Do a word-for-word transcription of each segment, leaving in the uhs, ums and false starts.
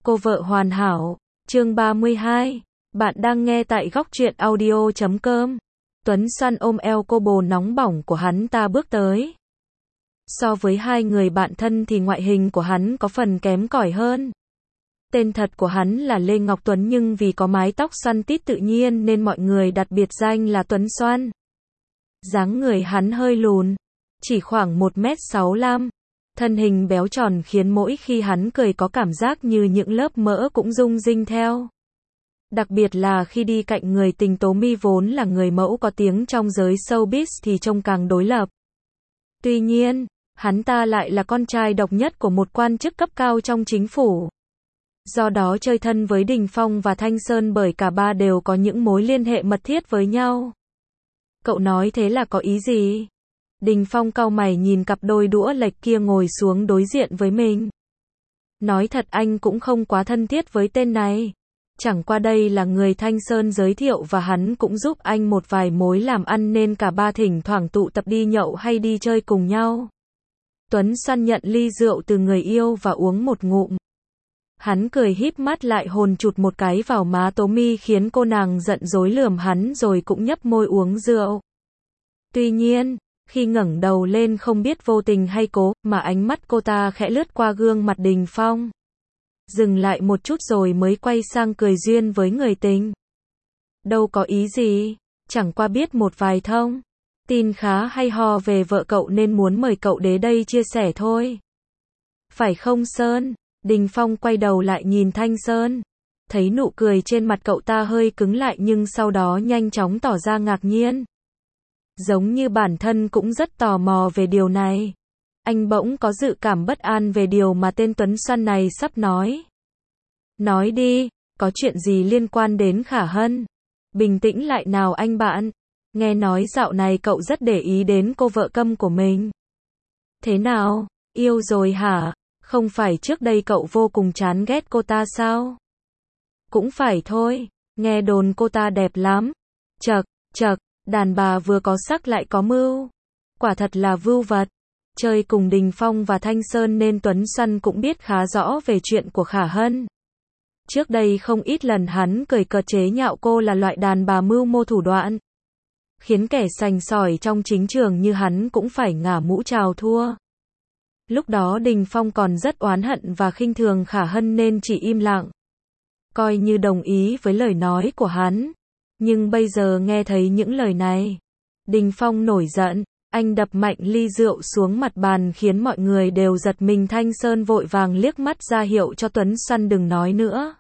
Cô vợ hoàn hảo, chương ba mươi hai. Bạn đang nghe tại góc truyện audio chấm com. Tuấn Săn ôm eo cô bồ nóng bỏng của hắn ta bước tới. So với hai người bạn thân thì ngoại hình của hắn có phần kém cỏi hơn. Tên thật của hắn là Lê Ngọc Tuấn nhưng vì có mái tóc xoăn tít tự nhiên nên mọi người đặt biệt danh là Tuấn Xoăn. Dáng người hắn hơi lùn, chỉ khoảng một mét sáu mươi lăm. Thân hình béo tròn khiến mỗi khi hắn cười có cảm giác như những lớp mỡ cũng rung rinh theo. Đặc biệt là khi đi cạnh người tình Tố My vốn là người mẫu có tiếng trong giới showbiz thì trông càng đối lập. Tuy nhiên, hắn ta lại là con trai độc nhất của một quan chức cấp cao trong chính phủ. Do đó chơi thân với Đình Phong và Thanh Sơn bởi cả ba đều có những mối liên hệ mật thiết với nhau. Cậu nói thế là có ý gì? Đình Phong cau mày nhìn cặp đôi đũa lệch kia ngồi xuống đối diện với mình. Nói thật anh cũng không quá thân thiết với tên này. Chẳng qua đây là người Thanh Sơn giới thiệu và hắn cũng giúp anh một vài mối làm ăn nên cả ba thỉnh thoảng tụ tập đi nhậu hay đi chơi cùng nhau. Tuấn Săn nhận ly rượu từ người yêu và uống một ngụm. Hắn cười híp mắt lại hồn chụt một cái vào má Tố My khiến cô nàng giận dỗi lườm hắn rồi cũng nhấp môi uống rượu. Tuy nhiên, khi ngẩng đầu lên không biết vô tình hay cố, mà ánh mắt cô ta khẽ lướt qua gương mặt Đình Phong. Dừng lại một chút rồi mới quay sang cười duyên với người tình. Đâu có ý gì, chẳng qua biết một vài thông tin khá hay ho về vợ cậu nên muốn mời cậu đến đây chia sẻ thôi. Phải không Sơn? Đình Phong quay đầu lại nhìn Thanh Sơn. Thấy nụ cười trên mặt cậu ta hơi cứng lại nhưng sau đó nhanh chóng tỏ ra ngạc nhiên. Giống như bản thân cũng rất tò mò về điều này. Anh bỗng có dự cảm bất an về điều mà tên Tuấn Săn này sắp nói. Nói đi, có chuyện gì liên quan đến Khả Hân? Bình tĩnh lại nào anh bạn. Nghe nói dạo này cậu rất để ý đến cô vợ câm của mình. Thế nào, yêu rồi hả? Không phải trước đây cậu vô cùng chán ghét cô ta sao? Cũng phải thôi, nghe đồn cô ta đẹp lắm. Chậc, chậc, đàn bà vừa có sắc lại có mưu. Quả thật là vưu vật. Chơi cùng Đình Phong và Thanh Sơn nên Tuấn Săn cũng biết khá rõ về chuyện của Khả Hân. Trước đây không ít lần hắn cười cợt chế nhạo cô là loại đàn bà mưu mô thủ đoạn. Khiến kẻ sành sỏi trong chính trường như hắn cũng phải ngả mũ chào thua. Lúc đó Đình Phong còn rất oán hận và khinh thường Khả Hân nên chỉ im lặng. Coi như đồng ý với lời nói của hắn. Nhưng bây giờ nghe thấy những lời này, Đình Phong nổi giận, anh đập mạnh ly rượu xuống mặt bàn khiến mọi người đều giật mình. Thanh Sơn vội vàng liếc mắt ra hiệu cho Tuấn Săn đừng nói nữa.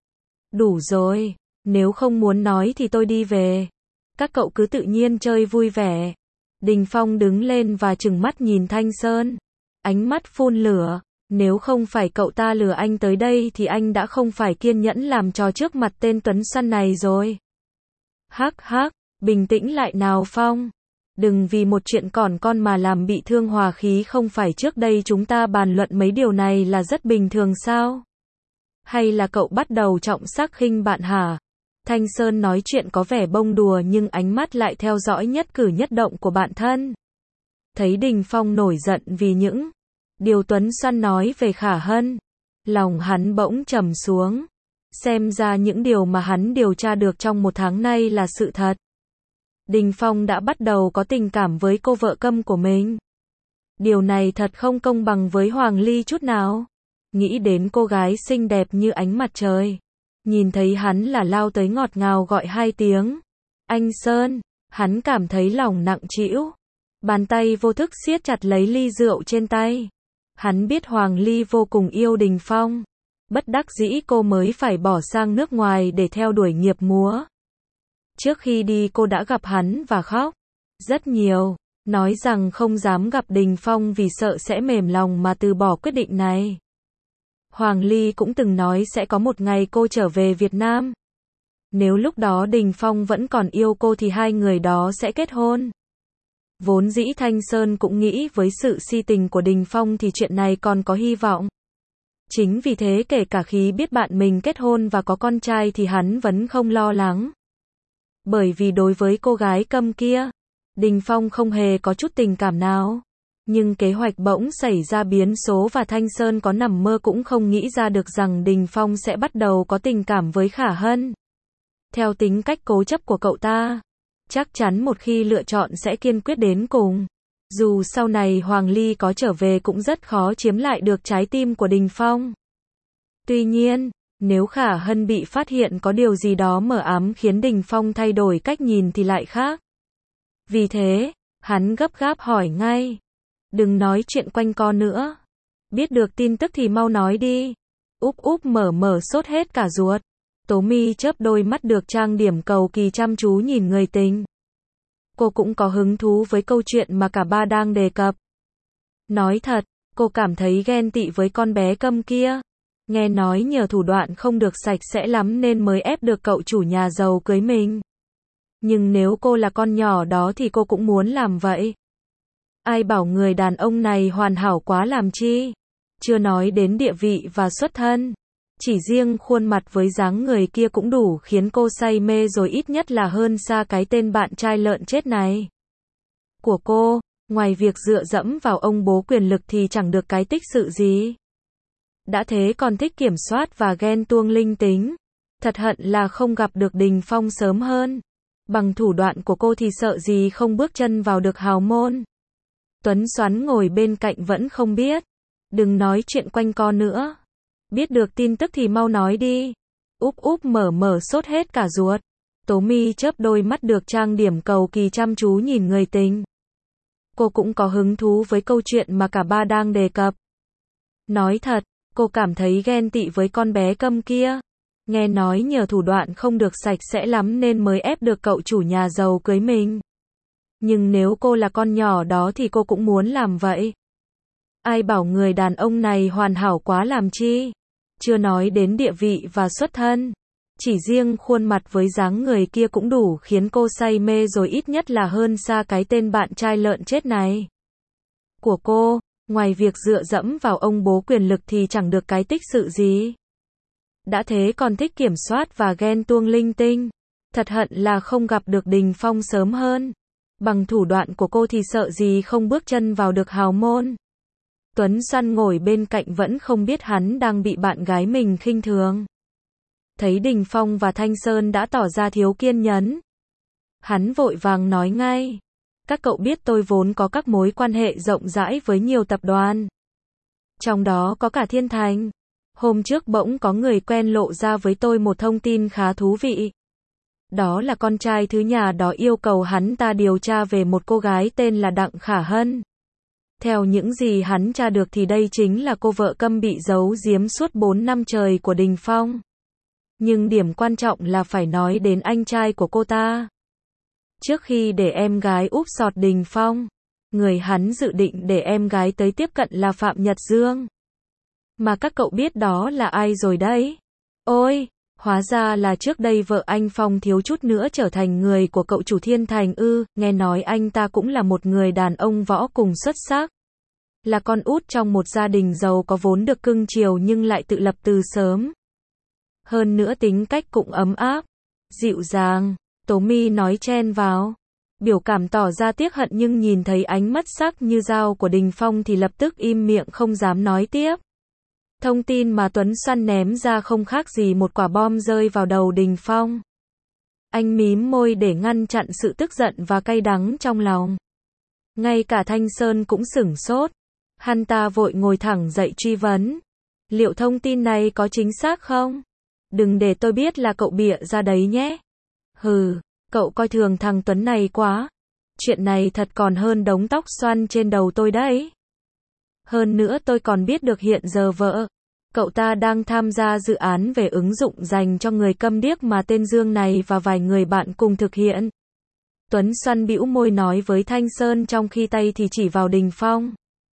Đủ rồi, nếu không muốn nói thì tôi đi về. Các cậu cứ tự nhiên chơi vui vẻ. Đình Phong đứng lên và trừng mắt nhìn Thanh Sơn. Ánh mắt phun lửa, nếu không phải cậu ta lừa anh tới đây thì anh đã không phải kiên nhẫn làm trò trước mặt tên Tuấn Săn này rồi. Hắc hắc, bình tĩnh lại nào Phong. Đừng vì một chuyện còn con mà làm bị thương hòa khí. Không phải trước đây chúng ta bàn luận mấy điều này là rất bình thường sao? Hay là cậu bắt đầu trọng sắc khinh bạn hả? Thanh Sơn nói chuyện có vẻ bông đùa nhưng ánh mắt lại theo dõi nhất cử nhất động của bạn thân. Thấy Đình Phong nổi giận vì những điều Tuấn Săn nói về Khả Hân, lòng hắn bỗng trầm xuống. Xem ra những điều mà hắn điều tra được trong một tháng nay là sự thật. Đình Phong đã bắt đầu có tình cảm với cô vợ câm của mình. Điều này thật không công bằng với Hoàng Ly chút nào. Nghĩ đến cô gái xinh đẹp như ánh mặt trời. Nhìn thấy hắn là lao tới ngọt ngào gọi hai tiếng. Anh Sơn, hắn cảm thấy lòng nặng trĩu. Bàn tay vô thức siết chặt lấy ly rượu trên tay. Hắn biết Hoàng Ly vô cùng yêu Đình Phong. Bất đắc dĩ cô mới phải bỏ sang nước ngoài để theo đuổi nghiệp múa. Trước khi đi cô đã gặp hắn và khóc rất nhiều, nói rằng không dám gặp Đình Phong vì sợ sẽ mềm lòng mà từ bỏ quyết định này. Hoàng Ly cũng từng nói sẽ có một ngày cô trở về Việt Nam. Nếu lúc đó Đình Phong vẫn còn yêu cô thì hai người đó sẽ kết hôn. Vốn dĩ Thanh Sơn cũng nghĩ với sự si tình của Đình Phong thì chuyện này còn có hy vọng. Chính vì thế kể cả khi biết bạn mình kết hôn và có con trai thì hắn vẫn không lo lắng. Bởi vì đối với cô gái câm kia, Đình Phong không hề có chút tình cảm nào. Nhưng kế hoạch bỗng xảy ra biến số và Thanh Sơn có nằm mơ cũng không nghĩ ra được rằng Đình Phong sẽ bắt đầu có tình cảm với Khả Hân. Theo tính cách cố chấp của cậu ta, chắc chắn một khi lựa chọn sẽ kiên quyết đến cùng. Dù sau này Hoàng Ly có trở về cũng rất khó chiếm lại được trái tim của Đình Phong. Tuy nhiên, nếu Khả Hân bị phát hiện có điều gì đó mờ ám khiến Đình Phong thay đổi cách nhìn thì lại khác. Vì thế, hắn gấp gáp hỏi ngay. Đừng nói chuyện quanh co nữa. Biết được tin tức thì mau nói đi. Úp úp mở mở sốt hết cả ruột. Tố Mi chớp đôi mắt được trang điểm cầu kỳ chăm chú nhìn người tình. Cô cũng có hứng thú với câu chuyện mà cả ba đang đề cập. Nói thật, cô cảm thấy ghen tị với con bé Câm kia. Nghe nói nhờ thủ đoạn không được sạch sẽ lắm nên mới ép được cậu chủ nhà giàu cưới mình. Nhưng nếu cô là con nhỏ đó thì cô cũng muốn làm vậy. Ai bảo người đàn ông này hoàn hảo quá làm chi. Chưa nói đến địa vị và xuất thân. Chỉ riêng khuôn mặt với dáng người kia cũng đủ khiến cô say mê rồi, ít nhất là hơn xa cái tên bạn trai lợn chết này. Của cô, ngoài việc dựa dẫm vào ông bố quyền lực thì chẳng được cái tích sự gì. Đã thế còn thích kiểm soát và ghen tuông linh tính. Thật hận là không gặp được Đình Phong sớm hơn. Bằng thủ đoạn của cô thì sợ gì không bước chân vào được hào môn. Tuấn xoắn ngồi bên cạnh vẫn không biết. Đừng nói chuyện quanh co nữa. Biết được tin tức thì mau nói đi. Úp úp mở mở sốt hết cả ruột. Tố Mi chớp đôi mắt được trang điểm cầu kỳ chăm chú nhìn người tình. Cô cũng có hứng thú với câu chuyện mà cả ba đang đề cập. Nói thật, cô cảm thấy ghen tị với con bé Câm kia. Nghe nói nhờ thủ đoạn không được sạch sẽ lắm nên mới ép được cậu chủ nhà giàu cưới mình. Nhưng nếu cô là con nhỏ đó thì cô cũng muốn làm vậy. Ai bảo người đàn ông này hoàn hảo quá làm chi. Chưa nói đến địa vị và xuất thân. Chỉ riêng khuôn mặt với dáng người kia cũng đủ khiến cô say mê rồi, ít nhất là hơn xa cái tên bạn trai lợn chết này. Của cô, ngoài việc dựa dẫm vào ông bố quyền lực thì chẳng được cái tích sự gì. Đã thế còn thích kiểm soát và ghen tuông linh tinh. Thật hận là không gặp được Đình Phong sớm hơn. Bằng thủ đoạn của cô thì sợ gì không bước chân vào được hào môn. Tuấn Săn ngồi bên cạnh vẫn không biết hắn đang bị bạn gái mình khinh thường. Thấy Đình Phong và Thanh Sơn đã tỏ ra thiếu kiên nhẫn. Hắn vội vàng nói ngay. Các cậu biết tôi vốn có các mối quan hệ rộng rãi với nhiều tập đoàn. Trong đó có cả Thiên Thành. Hôm trước bỗng có người quen lộ ra với tôi một thông tin khá thú vị. Đó là con trai thứ nhà đó yêu cầu hắn ta điều tra về một cô gái tên là Đặng Khả Hân. Theo những gì hắn tra được thì đây chính là cô vợ Câm bị giấu giếm suốt bốn năm trời của Đình Phong. Nhưng điểm quan trọng là phải nói đến anh trai của cô ta. Trước khi để em gái úp sọt Đình Phong, người hắn dự định để em gái tới tiếp cận là Phạm Nhật Dương. Mà các cậu biết đó là ai rồi đấy. Ôi, hóa ra là trước đây vợ anh Phong thiếu chút nữa trở thành người của cậu chủ Thiên Thành ư. Nghe nói anh ta cũng là một người đàn ông võ cùng xuất sắc. Là con út trong một gia đình giàu có vốn được cưng chiều nhưng lại tự lập từ sớm. Hơn nữa tính cách cũng ấm áp, dịu dàng. Tố Mi nói chen vào. Biểu cảm tỏ ra tiếc hận nhưng nhìn thấy ánh mắt sắc như dao của Đình Phong thì lập tức im miệng không dám nói tiếp. Thông tin mà Tuấn Săn ném ra không khác gì một quả bom rơi vào đầu Đình Phong. Anh mím môi để ngăn chặn sự tức giận và cay đắng trong lòng. Ngay cả Thanh Sơn cũng sửng sốt. Hắn ta vội ngồi thẳng dậy truy vấn. Liệu thông tin này có chính xác không? Đừng để tôi biết là cậu bịa ra đấy nhé. Hừ, cậu coi thường thằng Tuấn này quá. Chuyện này thật còn hơn đống tóc xoăn trên đầu tôi đấy. Hơn nữa tôi còn biết được hiện giờ vợ cậu ta đang tham gia dự án về ứng dụng dành cho người câm điếc mà tên Dương này và vài người bạn cùng thực hiện. Tuấn Săn bĩu môi nói với Thanh Sơn trong khi tay thì chỉ vào Đình Phong.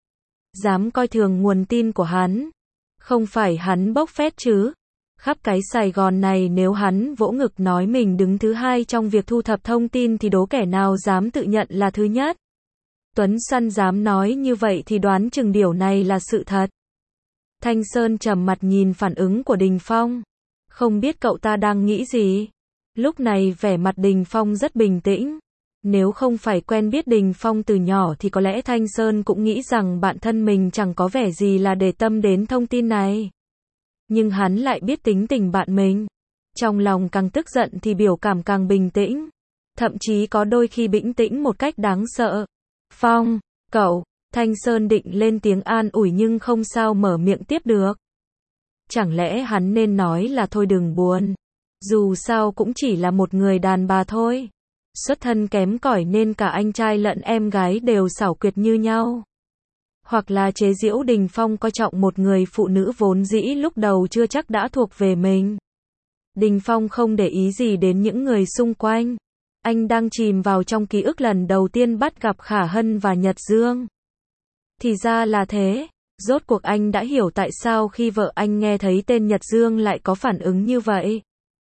Dám coi thường nguồn tin của hắn. Không phải hắn bốc phét chứ. Khắp cái Sài Gòn này nếu hắn vỗ ngực nói mình đứng thứ hai trong việc thu thập thông tin thì đố kẻ nào dám tự nhận là thứ nhất. Tuấn Săn dám nói như vậy thì đoán chừng điều này là sự thật. Thanh Sơn trầm mặt nhìn phản ứng của Đình Phong. Không biết cậu ta đang nghĩ gì. Lúc này vẻ mặt Đình Phong rất bình tĩnh. Nếu không phải quen biết Đình Phong từ nhỏ thì có lẽ Thanh Sơn cũng nghĩ rằng bạn thân mình chẳng có vẻ gì là để tâm đến thông tin này. Nhưng hắn lại biết tính tình bạn mình. Trong lòng càng tức giận thì biểu cảm càng bình tĩnh. Thậm chí có đôi khi bĩnh tĩnh một cách đáng sợ. Phong, cậu, Thanh Sơn định lên tiếng an ủi nhưng không sao mở miệng tiếp được. Chẳng lẽ hắn nên nói là thôi đừng buồn. Dù sao cũng chỉ là một người đàn bà thôi. Xuất thân kém cỏi nên cả anh trai lẫn em gái đều xảo quyệt như nhau. Hoặc là chế giễu Đình Phong coi trọng một người phụ nữ vốn dĩ lúc đầu chưa chắc đã thuộc về mình. Đình Phong không để ý gì đến những người xung quanh. Anh đang chìm vào trong ký ức lần đầu tiên bắt gặp Khả Hân và Nhật Dương. Thì ra là thế. Rốt cuộc anh đã hiểu tại sao khi vợ anh nghe thấy tên Nhật Dương lại có phản ứng như vậy.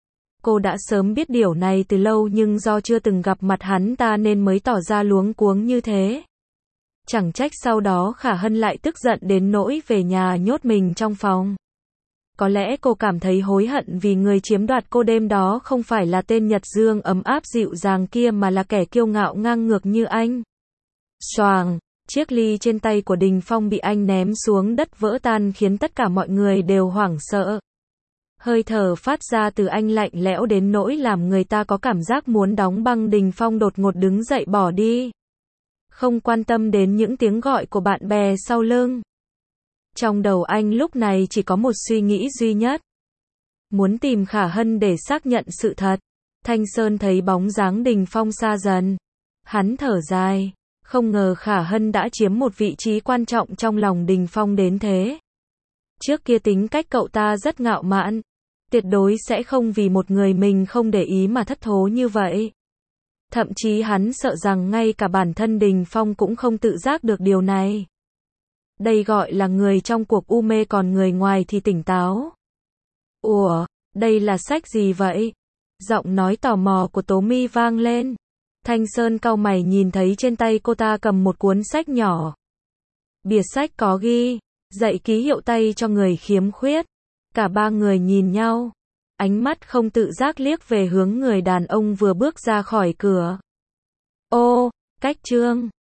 Cô đã sớm biết điều này từ lâu nhưng do chưa từng gặp mặt hắn ta nên mới tỏ ra luống cuống như thế. Chẳng trách sau đó Khả Hân lại tức giận đến nỗi về nhà nhốt mình trong phòng. Có lẽ cô cảm thấy hối hận vì người chiếm đoạt cô đêm đó không phải là tên Nhật Dương ấm áp dịu dàng kia mà là kẻ kiêu ngạo ngang ngược như anh. Xoàng, chiếc ly trên tay của Đình Phong bị anh ném xuống đất vỡ tan khiến tất cả mọi người đều hoảng sợ. Hơi thở phát ra từ anh lạnh lẽo đến nỗi làm người ta có cảm giác muốn đóng băng. Đình Phong đột ngột đứng dậy bỏ đi. Không quan tâm đến những tiếng gọi của bạn bè sau lưng. Trong đầu anh lúc này chỉ có một suy nghĩ duy nhất. Muốn tìm Khả Hân để xác nhận sự thật. Thanh Sơn thấy bóng dáng Đình Phong xa dần. Hắn thở dài. Không ngờ Khả Hân đã chiếm một vị trí quan trọng trong lòng Đình Phong đến thế. Trước kia tính cách cậu ta rất ngạo mạn. Tuyệt đối sẽ không vì một người mình không để ý mà thất thố như vậy. Thậm chí hắn sợ rằng ngay cả bản thân Đình Phong cũng không tự giác được điều này. Đây gọi là người trong cuộc u mê còn người ngoài thì tỉnh táo. Ủa, đây là sách gì vậy? Giọng nói tò mò của Tố Mi vang lên. Thanh Sơn cau mày nhìn thấy trên tay cô ta cầm một cuốn sách nhỏ. Bìa sách có ghi, dạy ký hiệu tay cho người khiếm khuyết. Cả ba người nhìn nhau. Ánh mắt không tự giác liếc về hướng người đàn ông vừa bước ra khỏi cửa. Ô, cách chương.